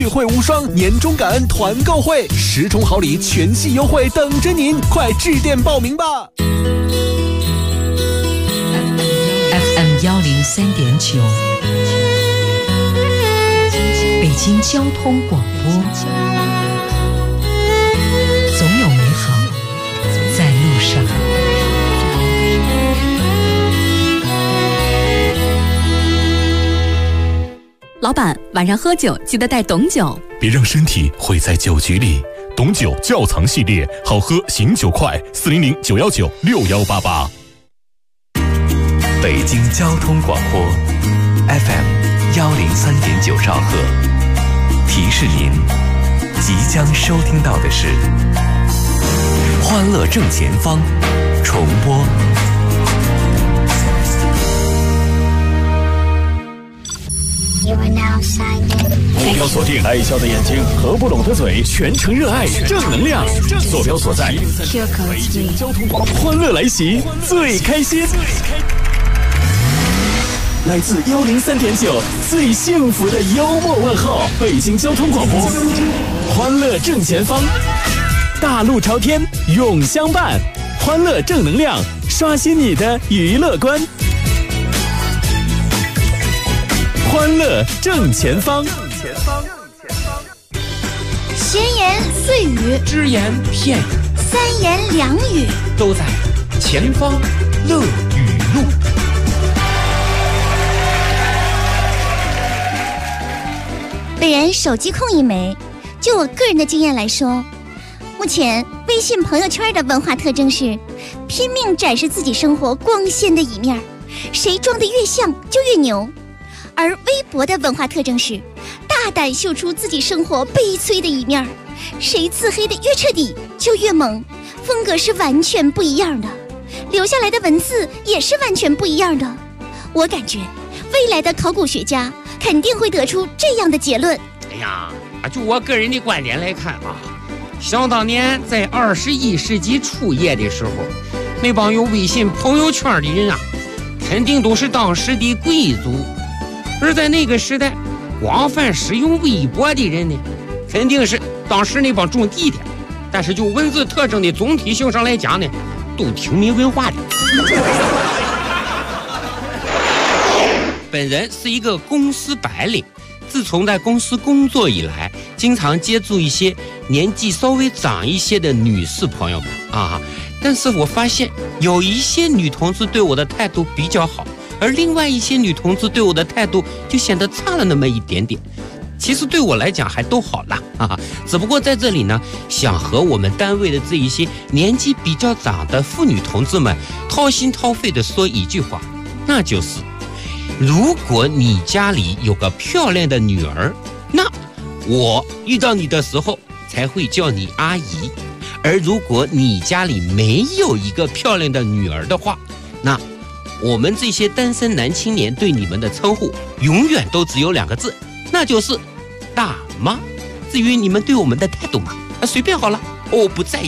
聚会无双年终感恩团购会，10重好礼全系优惠等着您，快致电报名吧。 FM 103.9，北京交通广播，总有美好在路上。 老板，晚上喝酒记得带董酒， 别让身体毁在酒局里。董酒窖藏系列，好喝醒酒快，400-919-6188。 北京交通广播 FM 103.9兆赫，提示您即将收听到的是《欢乐正前方》重播。 坐标锁定爱笑的眼睛和不拢的嘴，全程热爱正能量。坐标所在北京交通广播，欢乐来袭，最开心。来自103.9最幸福的幽默问候，北京交通广播，欢乐正前方，大路朝天永相伴，欢乐正能量，刷新你的娱乐观。欢乐正前方， 闲言碎语， 只言片语， 三言两语， 都在前方乐语录。 本人手机控一枚，就我个人的经验来说，目前微信朋友圈的文化特征是拼命展示自己生活光鲜的一面，谁装得越像就越牛。而微博的文化特征是大胆秀出自己生活悲催的一面，谁自黑的越彻底就越猛，风格是完全不一样的，留下来的文字也是完全不一样的。我感觉未来的考古学家肯定会得出这样的结论。 哎呀，就我个人的观点来看啊，想当年在21世纪初叶的时候，那帮有微信朋友圈的人啊，肯定都是当时的贵族。而在那个时代，广泛使用微博的人呢，肯定是当时那帮种地的，但是就文字特征的总体性上来讲呢，都挺没文化的。本人是一个公司白领，自从在公司工作以来，经常接触一些年纪稍微长一些的女士朋友们啊，但是我发现有一些女同志对我的态度比较好，而另外一些女同志对我的态度就显得差了那么一点点。其实对我来讲还都好啦啊，只不过在这里呢，想和我们单位的这一些年纪比较长的妇女同志们掏心掏肺的说一句话，那就是如果你家里有个漂亮的女儿，那我遇到你的时候才会叫你阿姨，而如果你家里没有一个漂亮的女儿的话，那我们这些单身男青年对你们的称呼永远都只有2个字，那就是大妈。至于你们对我们的态度嘛，随便好了，我不在意。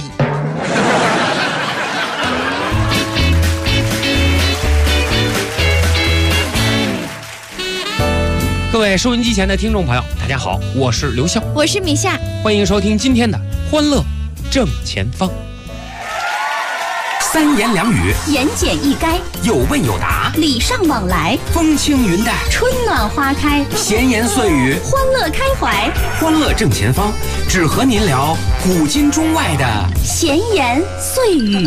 各位收音机前的听众朋友，大家好，我是刘笑， 我是米夏， 欢迎收听今天的欢乐正前方。 三言两语， 言简意赅， 有问有答， 礼尚往来， 风轻云淡， 春暖花开， 闲言碎语， 欢乐开怀， 欢乐正前方，只和您聊古今中外的闲言碎语。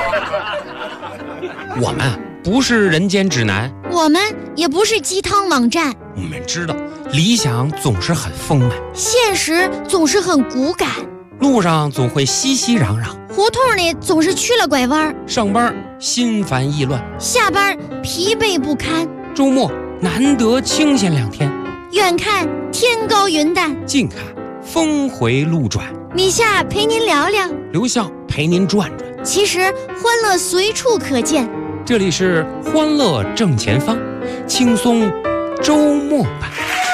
我们不是人间指南， 我们也不是鸡汤网站， 我们知道理想总是很丰满， 现实总是很骨感， 路上总会熙熙攘攘， 胡同里总是曲了拐弯， 上班心烦意乱， 下班疲惫不堪， 周末难得清闲2天， 远看天高云淡， 近看峰回路转。 米夏陪您聊聊， 刘笑陪您转转。 其实欢乐随处可见， 这里是欢乐正前方，轻松周末版。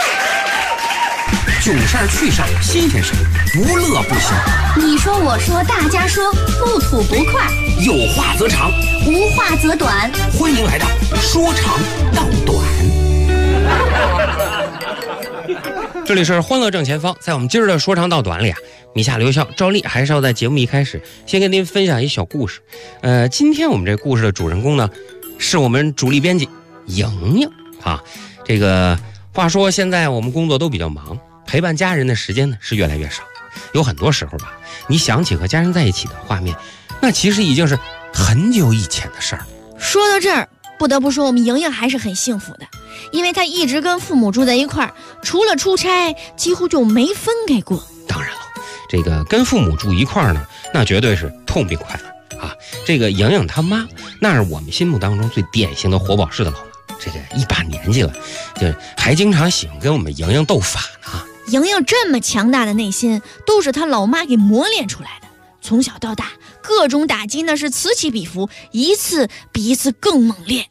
囧事儿趣事儿新鲜事儿，不乐不行。 你说我说大家说，不吐不快， 有话则长， 无话则短。 欢迎来到说长道短。 这里是欢乐正前方，在我们今儿的说长道短里啊，米夏留校照例还是要在节目一开始先跟您分享一小故事。今天我们这故事的主人公呢，是我们主力编辑莹莹啊。这个话说现在我们工作都比较忙，陪伴家人的时间呢是越来越少。有很多时候吧，你想起和家人在一起的画面，那其实已经是很久以前的事儿。 说到这儿，不得不说我们莹莹还是很幸福的，因为她一直跟父母住在一块儿，除了出差几乎就没分开过。 当然了，这个跟父母住一块儿呢，那绝对是痛并快乐啊。这个莹莹她妈，那是我们心目当中最典型的活宝式的老妈。这个一把年纪了，就还经常喜欢跟我们莹莹斗法呢。 莹莹这么强大的内心，都是她老妈给磨练出来的。从小到大，各种打击那是此起彼伏，一次比一次更猛烈。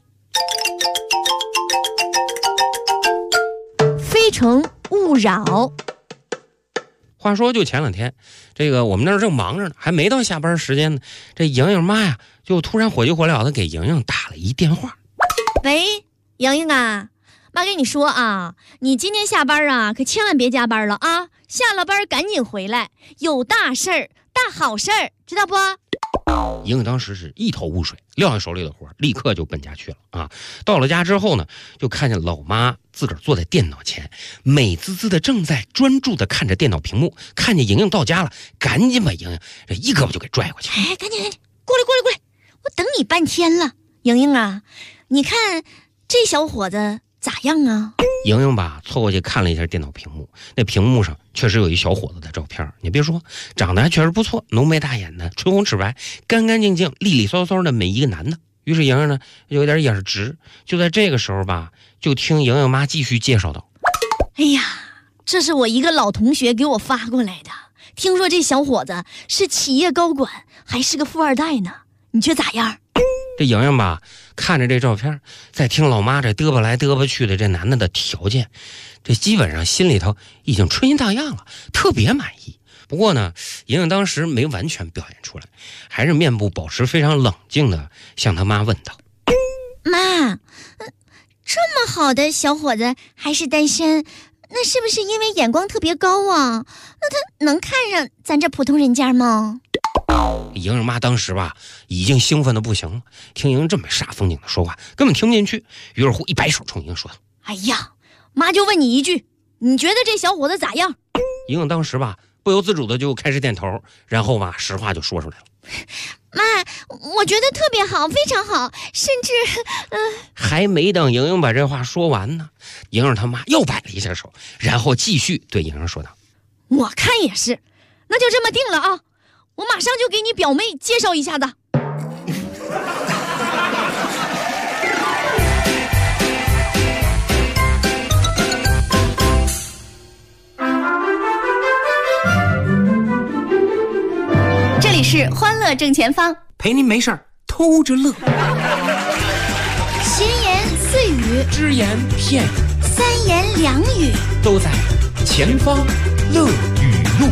非诚勿扰。 话说就前两天，这个我们那儿正忙着呢，还没到下班时间呢，这莹莹妈呀就突然火急火燎的给莹莹打了一电话。 喂，莹莹啊，妈跟你说啊，你今天下班啊可千万别加班了啊，下了班赶紧回来，有大事儿，大好事儿，知道不？ 莹莹当时是一头雾水，撂下手里的活，立刻就奔家去了啊。到了家之后呢，就看见老妈自个儿坐在电脑前，美滋滋的正在专注的看着电脑屏幕。看见莹莹到家了，赶紧把莹莹这一胳膊就给拽过去。 哎，赶紧过来，我等你半天了。莹莹啊，你看这小伙子咋样啊？ 莹莹吧凑过去看了一下电脑屏幕，那屏幕上确实有一小伙子的照片。你别说，长得还确实不错，浓眉大眼的，唇红齿白，干干净净，利利索索的美一个男的。于是莹莹呢有点眼直。就在这个时候吧，就听莹莹妈继续介绍道： 哎呀，这是我一个老同学给我发过来的，听说这小伙子是企业高管，还是个富二代呢，你觉得咋样？ 这莹莹吧看着这照片，再听老妈这嘚吧来嘚吧去的这男的的条件，这基本上心里头已经春心荡漾了，特别满意。不过呢，莹莹当时没完全表现出来，还是面部保持非常冷静的向她妈问道： 妈，这么好的小伙子还是单身，那是不是因为眼光特别高啊？那他能看上咱这普通人家吗？ 莹莹妈当时吧已经兴奋的不行了，听莹莹这么煞风景的说话，根本听不进去，于是乎一摆手冲莹莹说道： 哎呀，妈就问你一句，你觉得这小伙子咋样？ 莹莹当时吧不由自主的就开始点头，然后吧实话就说出来了： 妈，我觉得特别好，非常好，甚至还没等莹莹把这话说完呢，莹莹他妈又摆了一下手，然后继续对莹莹说道： 我看也是，那就这么定了啊，我马上就给你表妹介绍一下子。 这里是欢乐正前方， 陪您没事偷着乐， 闲言碎语， 只言片语， 三言两语， 都在前方乐语录。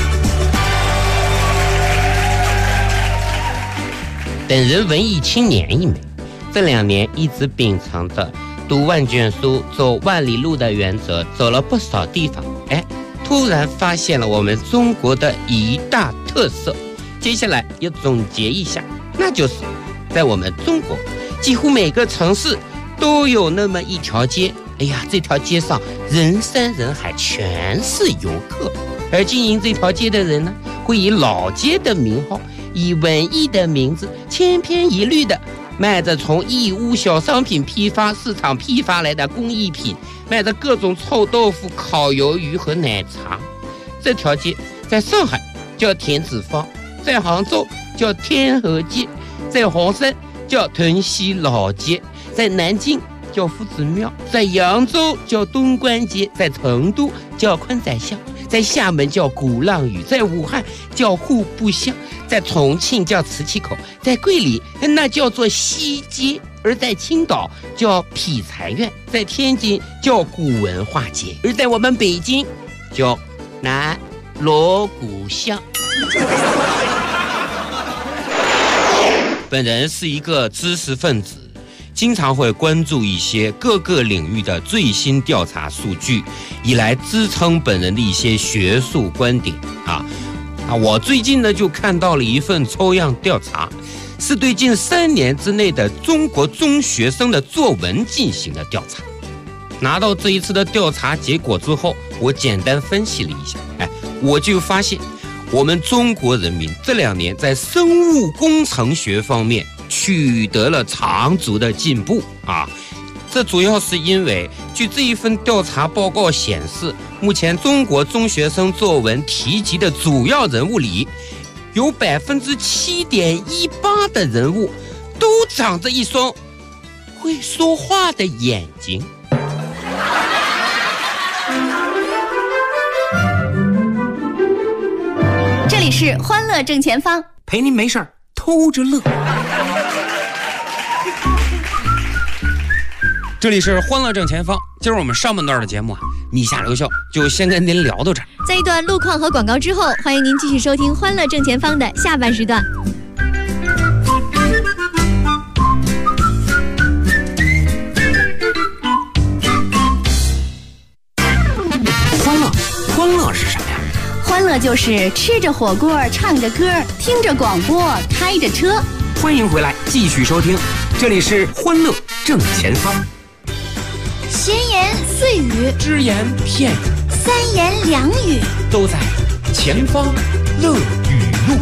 本人文艺青年一枚，这2年一直秉承着读万卷书走万里路的原则，走了不少地方。突然发现了我们中国的一大特色，接下来要总结一下，那就是在我们中国几乎每个城市都有那么一条街，这条街上人山人海，全是游客，而经营这条街的人呢，会以老街的名号，以文艺的名字，千篇一律的卖着从义乌小商品批发市场批发来的工艺品，卖着各种臭豆腐、烤鱿鱼和奶茶。这条街在上海叫田子坊，在杭州叫天河街，在黄山叫屯溪老街，在南京叫夫子庙，在扬州叫东关街，在成都叫宽窄巷，在厦门叫鼓浪屿，在武汉叫户部巷，在重庆叫磁器口，在桂林那叫做西街，而在青岛叫劈柴院，在天津叫古文化街，而在我们北京叫南锣鼓巷。本人是一个知识分子， 经常会关注一些各个领域的最新调查数据，以来支撑本人的一些学术观点我最近呢就看到了一份抽样调查，是对近3年之内的中国中学生的作文进行的调查。拿到这一次的调查结果之后，我简单分析了一下，我就发现我们中国人民这2年在生物工程学方面取得了长足的进步这主要是因为据这一份调查报告显示，目前中国中学生作文提及的主要人物里，有7.18%的人物都长着一双会说话的眼睛。 这里是欢乐正前方， 陪您没事儿偷着乐。 这里是欢乐正前方，今儿我们上半段的节目米下留校就先跟您聊到这儿。 在一段路况和广告之后，欢迎您继续收听欢乐正前方的下半时段。 欢乐是什么呀？ 欢乐就是吃着火锅，唱着歌，听着广播，开着车。 欢迎回来，继续收听，这里是欢乐正前方。 闲言碎语， 只言片语 ，3言2语， 都在前方乐语录。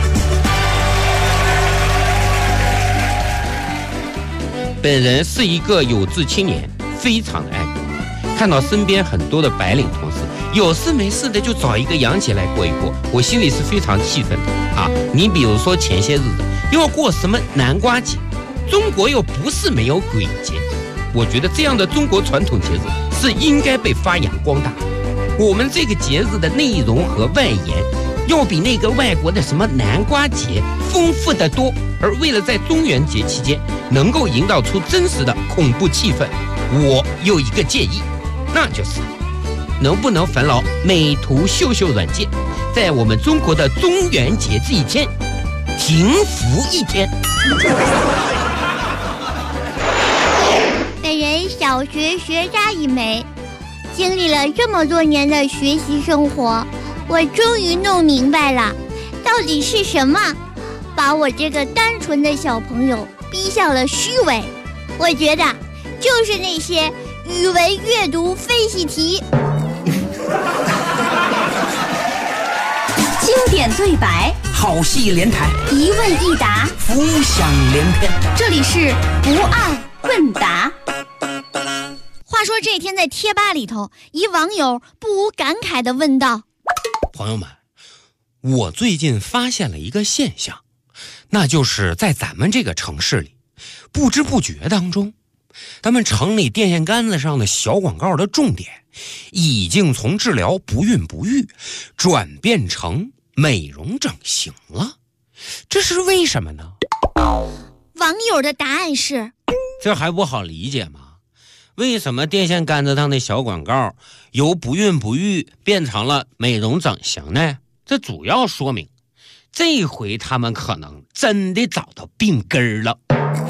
本人是一个有志青年，非常的爱国。看到身边很多的白领同事有事没事的就找一个洋节来过一过，我心里是非常气愤的你比如说前些日子又要过什么南瓜节，中国又不是没有鬼节，我觉得这样的中国传统节日是应该被发扬光大。我们这个节日的内容和外延要比那个外国的什么南瓜节丰富得多，而为了在中元节期间能够营造出真实的恐怖气氛，我有一个建议，那就是能不能烦劳美图秀秀软件在我们中国的中元节这一天停服1天。 本人小学学渣一枚，经历了这么多年的学习生活，我终于弄明白了，到底是什么把我这个单纯的小朋友逼向了虚伪。我觉得就是那些语文阅读分析题。 经典对白， 好戏连台， 一问一答， 浮想联翩。 这里是不二问答。 话说这天在贴吧里头，一网友不无感慨地问道： 朋友们，我最近发现了一个现象，那就是在咱们这个城市里，不知不觉当中，咱们城里电线杆子上的小广告的重点已经从治疗不孕不育转变成美容整形了，这是为什么呢？ 网友的答案是： 这还不好理解吗？为什么电线杆子上的小广告由不孕不育变成了美容整形呢？这主要说明这回他们可能真的找到病根儿了。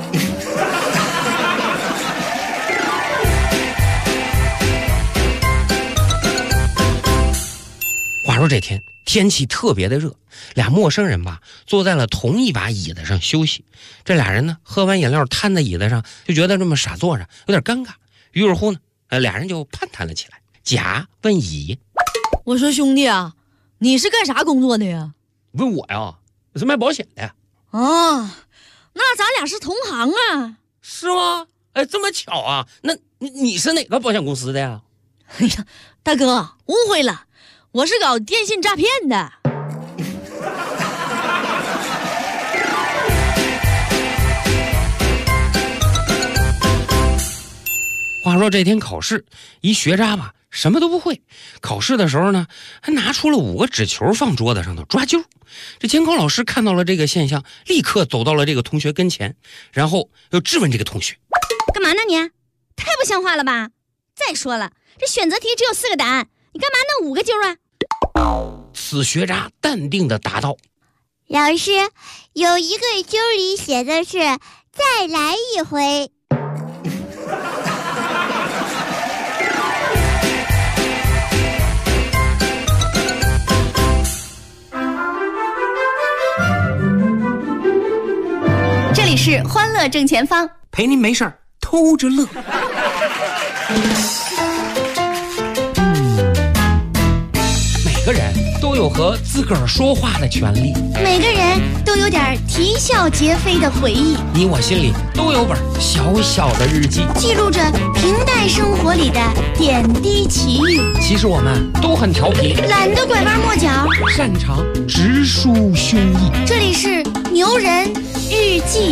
话说这天天气特别的热，俩陌生人吧坐在了同一把椅子上休息。这俩人呢喝完饮料瘫在椅子上，就觉得这么傻坐着有点尴尬，于是乎呢俩人就攀谈了起来。甲问乙： 我说兄弟啊，你是干啥工作的呀？ 问我呀，我是卖保险的呀。 那咱俩是同行啊。 是吗？这么巧啊？那你是哪个保险公司的呀？ 哎呀，大哥误会了，我是搞电信诈骗的。 话说这天考试，一学渣吧什么都不会，考试的时候呢还拿出了5个纸球放桌子上头抓阄。这监考老师看到了这个现象，立刻走到了这个同学跟前，然后又质问这个同学： 干嘛呢你？太不像话了吧！再说了，这选择题只有4个答案，你干嘛弄5个阄啊？ 此学渣淡定地答道： 老师，有一个阄里写的是再来一回。 是欢乐正前方， 陪您没事儿偷着乐。 每个人都有和自个儿说话的权利， 每个人都有点啼笑皆非的回忆， 你我心里都有本小小的日记， 记录着平淡生活里的点滴奇遇。 其实我们都很调皮， 懒得拐弯抹角， 擅长直抒胸臆。 这里是牛人日记。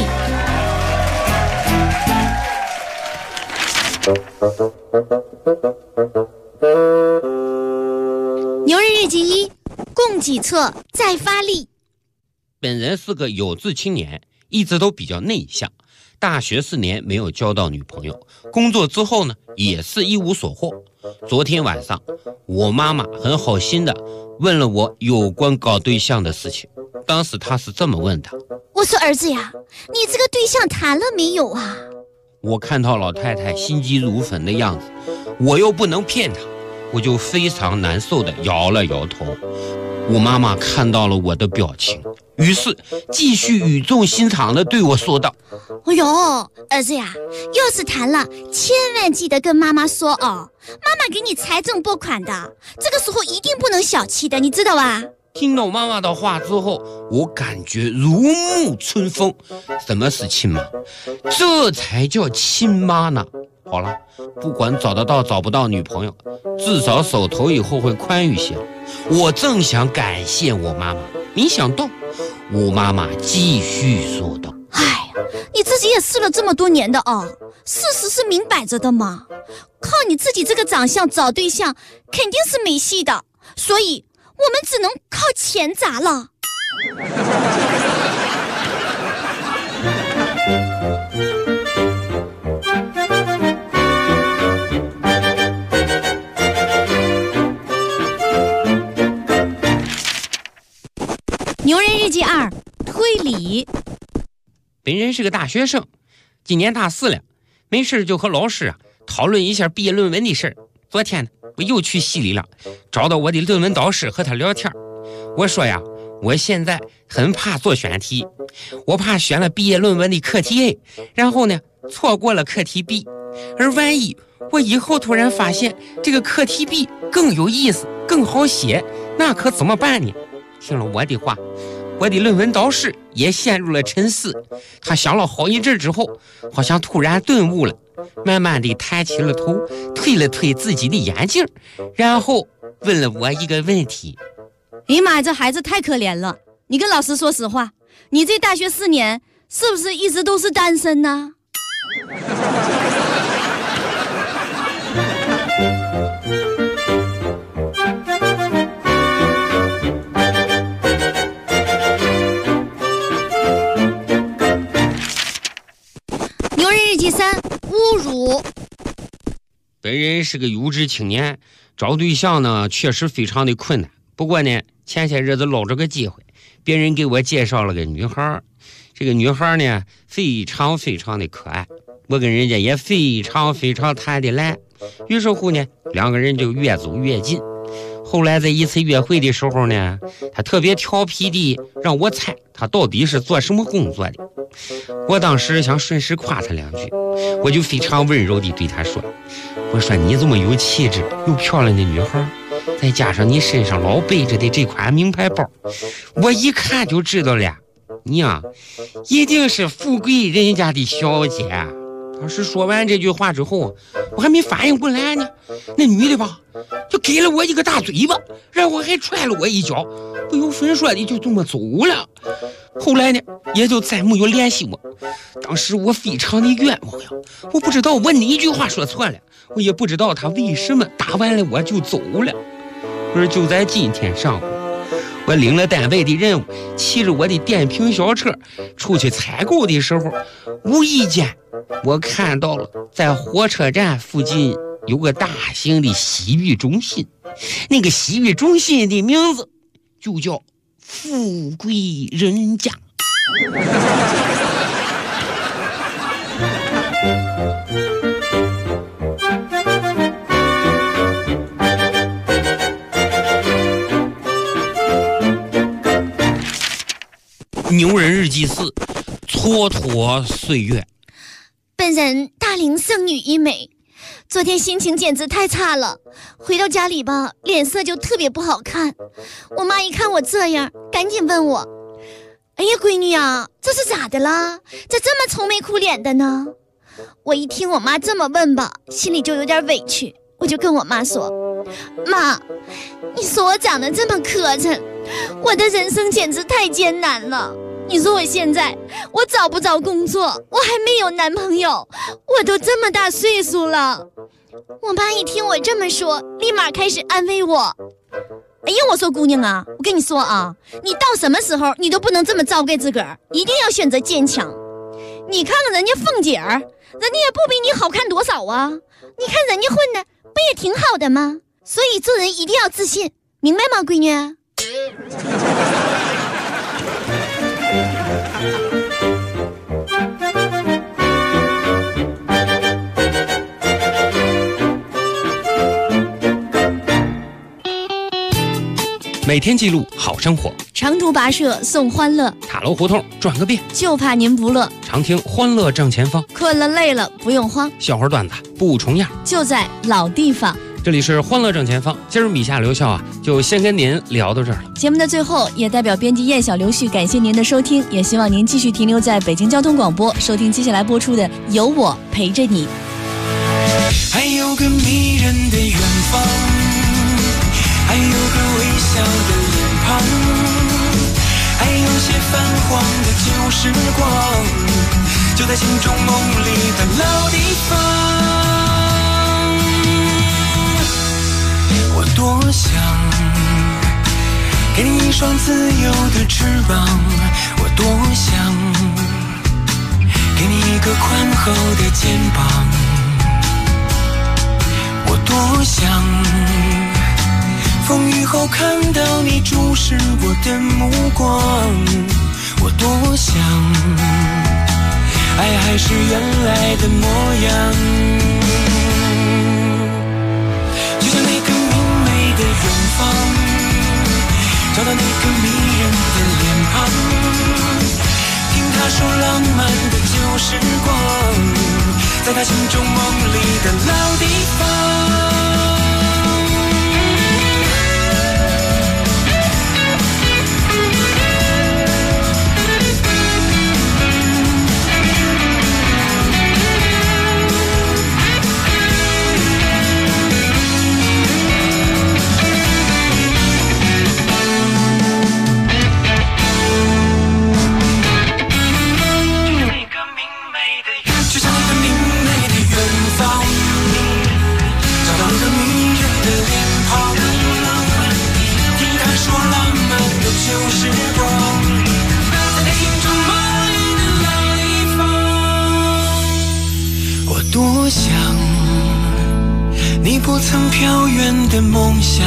牛人日记一，供给侧再发力。 本人是个有志青年，一直都比较内向。大学4年没有交到女朋友，工作之后呢，也是一无所获。昨天晚上，我妈妈很好心的问了我有关搞对象的事情。当时她是这么问的： 我说儿子呀，你这个对象谈了没有啊？ 我看到老太太心急如焚的样子，我又不能骗她，我就非常难受的摇了摇头。我妈妈看到了我的表情，于是继续语重心长地对我说道： 哎呦，儿子呀，要是谈了，千万记得跟妈妈说哦，妈妈给你财政拨款的，这个时候一定不能小气的，你知道吧？ 听到妈妈的话之后，我感觉如沐春风。什么是亲妈？这才叫亲妈呢。好了，不管找得到找不到女朋友，至少手头以后会宽裕些。我正想感谢我妈妈，没想到我妈妈继续说道： 哎呀，你自己也试了这么多年的哦，事实是明摆着的嘛，靠你自己这个长相找对象肯定是没戏的，所以我们只能靠钱砸了。牛人日记2，推理。 本人是个大学生，今年大4了，没事就和老师讨论一下毕业论文的事儿。昨天呢，我又去系里了，找到我的论文导师和他聊天。我说呀，我现在很怕做选题，我怕选了毕业论文的课题 A， 然后呢错过了课题 B， 而万一我以后突然发现这个课题 B 更有意思更好写，那可怎么办呢？听了我的话，我的论文导师也陷入了沉思。他想了好一阵之后，好像突然顿悟了，慢慢地抬起了头，推了推自己的眼镜，然后问了我一个问题： 哎妈，这孩子太可怜了，你跟老师说实话，你这大学4年是不是一直都是单身呢？ 牛人日记3，侮辱。 本人是个有志青年，找对象呢确实非常的困难。不过呢，前些日子捞着个机会，别人给我介绍了个女孩。这个女孩呢非常非常的可爱，我跟人家也非常非常谈得来。于是乎呢，两个人就越走越近。后来在一次约会的时候呢，他特别调皮地让我猜他到底是做什么工作的。我当时想顺势夸他2句，我就非常温柔地对他说：我说你这么有气质又漂亮的女孩，再加上你身上老背着的这款名牌包，我一看就知道了，你一定是富贵人家的小姐。当时说完这句话之后，我还没反应过来呢，那女的吧就给了我一个大嘴巴，然后还踹了我一脚，不由分说的就这么走了。后来呢，也就再没有联系我。当时我非常的冤枉呀，我不知道我哪一句话说错了，我也不知道他为什么打完了我就走了。而就在今天上午，我领了单位的任务，骑着我的电瓶小车出去采购的时候，无意间我看到了在火车站附近有个大型的洗浴中心，那个洗浴中心的名字就叫富贵人家。牛人日记4， 蹉跎岁月。 本人大龄剩女一枚，昨天心情简直太差了，回到家里吧，脸色就特别不好看。我妈一看我这样，赶紧问我：“哎呀，闺女啊，这是咋的啦？咋这么愁眉苦脸的呢？”我一听我妈这么问吧，心里就有点委屈，我就跟我妈说：“妈，你说我长得这么磕碜，我的人生简直太艰难了。你说我现在我找不着工作，我还没有男朋友，我都这么大岁数了。”我妈一听我这么说，立马开始安慰我。哎呀，我说姑娘啊，我跟你说啊，你到什么时候你都不能这么糟践自个儿，一定要选择坚强。你看看人家凤姐儿，人家也不比你好看多少啊，你看人家混的不也挺好的吗？所以做人一定要自信，明白吗，闺女？ 每天记录好生活， 长途跋涉送欢乐， 塔楼胡同转个遍， 就怕您不乐。 常听欢乐正前方， 困了累了不用慌， 笑话段子不重样， 就在老地方。 这里是欢乐正前方，今儿米夏刘笑啊，就先跟您聊到这儿了。 节目的最后，也代表编辑燕小刘旭感谢您的收听，也希望您继续停留在北京交通广播，收听接下来播出的《有我陪着你》。 还有个迷人的远方，还有个微笑的脸庞，还有些泛黄的旧时光，就在心中梦里的老地方。我多想给你一双自由的翅膀，我多想给你一个宽厚的肩膀，我多想风雨后看到你注视我的目光，我多想爱还是原来的模样，就像那个明媚的远方，找到那个迷人的脸庞，听他说浪漫的旧时光，在他心中梦里的老地方。多想你不曾飘远的梦想，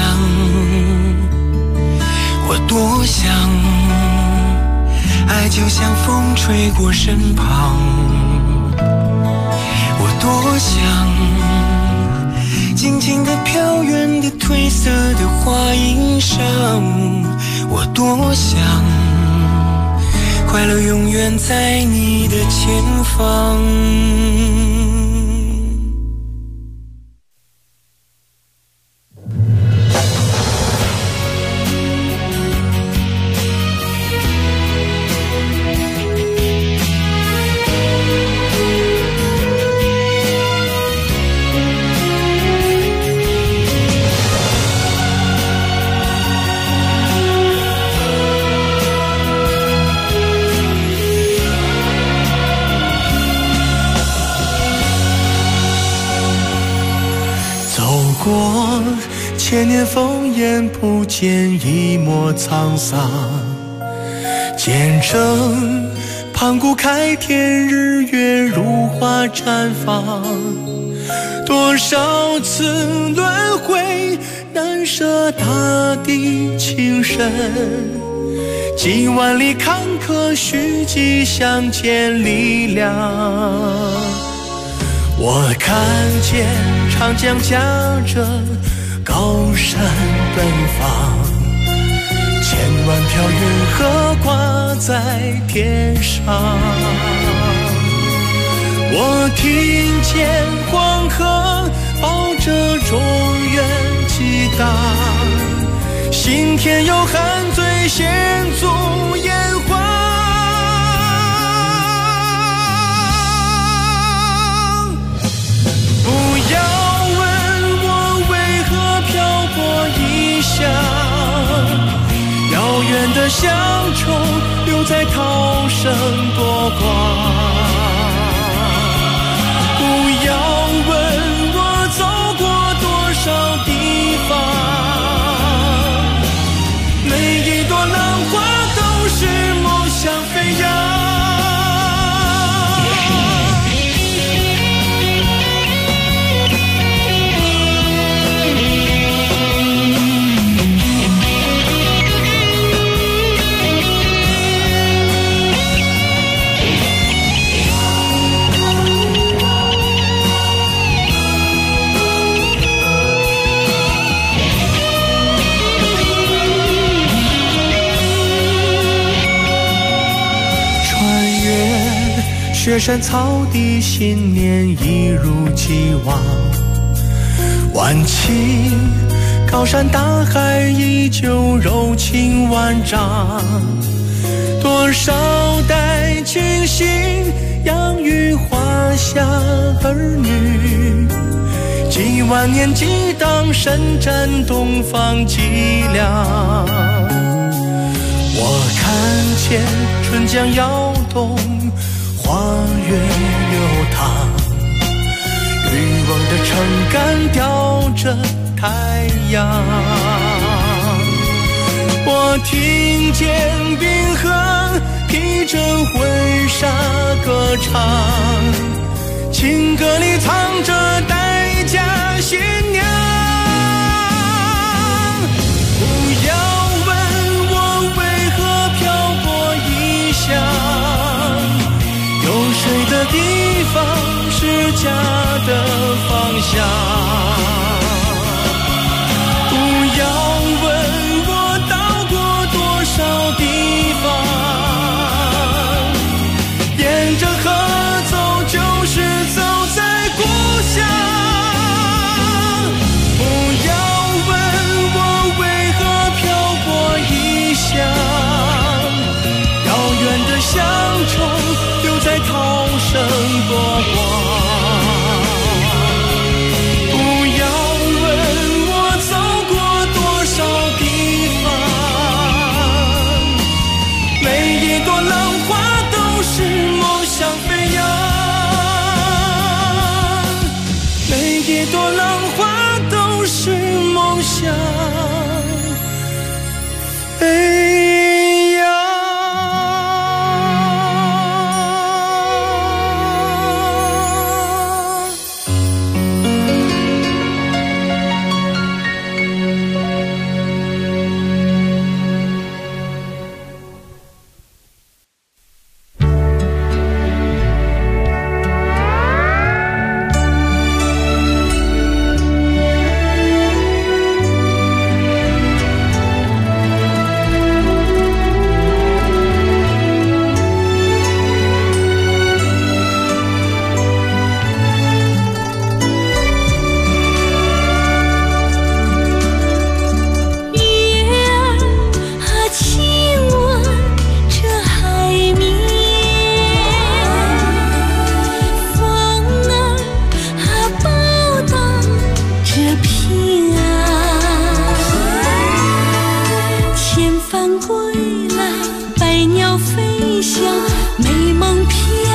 我多想爱就像风吹过身旁，我多想静静地飘远的褪色的花衣裳，我多想快乐永远在你的前方。 过千年烽烟，不见一抹沧桑，见证盘古开天，日月如花绽放，多少次轮回，难舍大地情深，几万里坎坷，虚迹相见力量。我看见长江夹着高山奔放，千万条运河挂在天上。我听见黄河抱着中原激荡，心田有汗醉献足炎黄。不要问我为何漂泊异乡，遥远的乡愁留在涛声波光。不要问我走过多少地方，每一朵浪花都是梦想飞扬。雪山草地，新年一如既往。晚晴，高山大海依旧柔情万丈。多少代亲信养育华夏儿女，几万年激荡，伸展东方脊梁。我看见春江摇动，花月流淌，渔翁的撑杆吊着太阳。我听见冰河披着婚纱歌唱，情歌里藏着待嫁新娘。不要问我为何漂泊异乡，有水的地方是家的方向。不要问我到过多少地方，沿着河走就是走在故乡。不要问我为何漂泊异乡，遥远的乡愁留在涛声波光。不要问我走过多少地方，每一朵浪花都是梦想飞扬，每一朵浪花都是梦想飞扬。 返归来，百鸟飞翔，美梦飘。